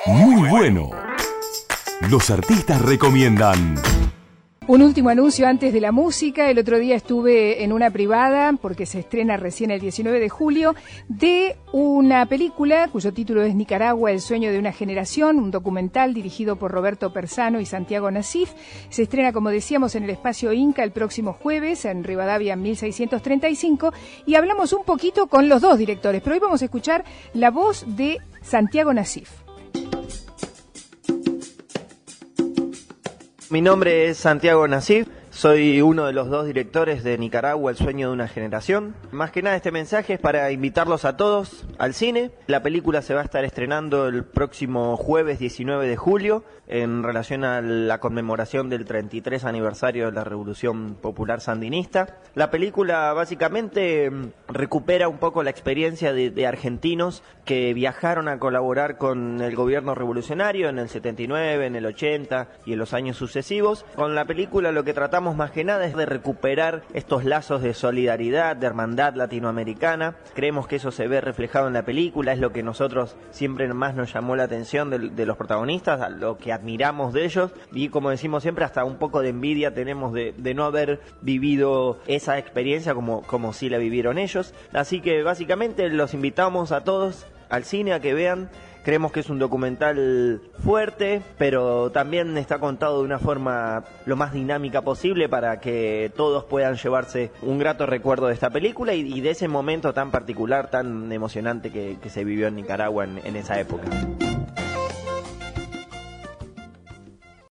Muy bueno. Los artistas recomiendan. Un último anuncio antes de la música. El otro día estuve en una privada, porque se estrena recién el 19 de julio, de una película cuyo título es Nicaragua, el sueño de una generación, un documental dirigido por Roberto Persano y Santiago Nassif. Se estrena, como decíamos, en el Espacio Inca el próximo jueves, en Rivadavia 1635, y hablamos un poquito con los dos directores, pero hoy vamos a escuchar la voz de Santiago Nassif. Mi nombre es Santiago Nassif, soy uno de los dos directores de Nicaragua, el sueño de una generación. Más que nada este mensaje es para invitarlos a todos al cine. La película se va a estar estrenando el próximo jueves 19 de julio en relación a la conmemoración del 33 aniversario de la Revolución Popular Sandinista. La película básicamente recupera un poco la experiencia de argentinos que viajaron a colaborar con el gobierno revolucionario en el 79, en el 80 y en los años sucesivos. Con la película lo que tratamos más que nada es de recuperar estos lazos de solidaridad, de hermandad latinoamericana. Creemos que eso se ve reflejado en la película, es lo que nosotros siempre más nos llamó la atención de los protagonistas, a lo que admiramos de ellos, y como decimos siempre, hasta un poco de envidia tenemos de no haber vivido esa experiencia como sí la vivieron ellos. Así que básicamente los invitamos a todos al cine a que vean. Creemos que es un documental fuerte, pero también está contado de una forma lo más dinámica posible para que todos puedan llevarse un grato recuerdo de esta película y de ese momento tan particular, tan emocionante que se vivió en Nicaragua en esa época.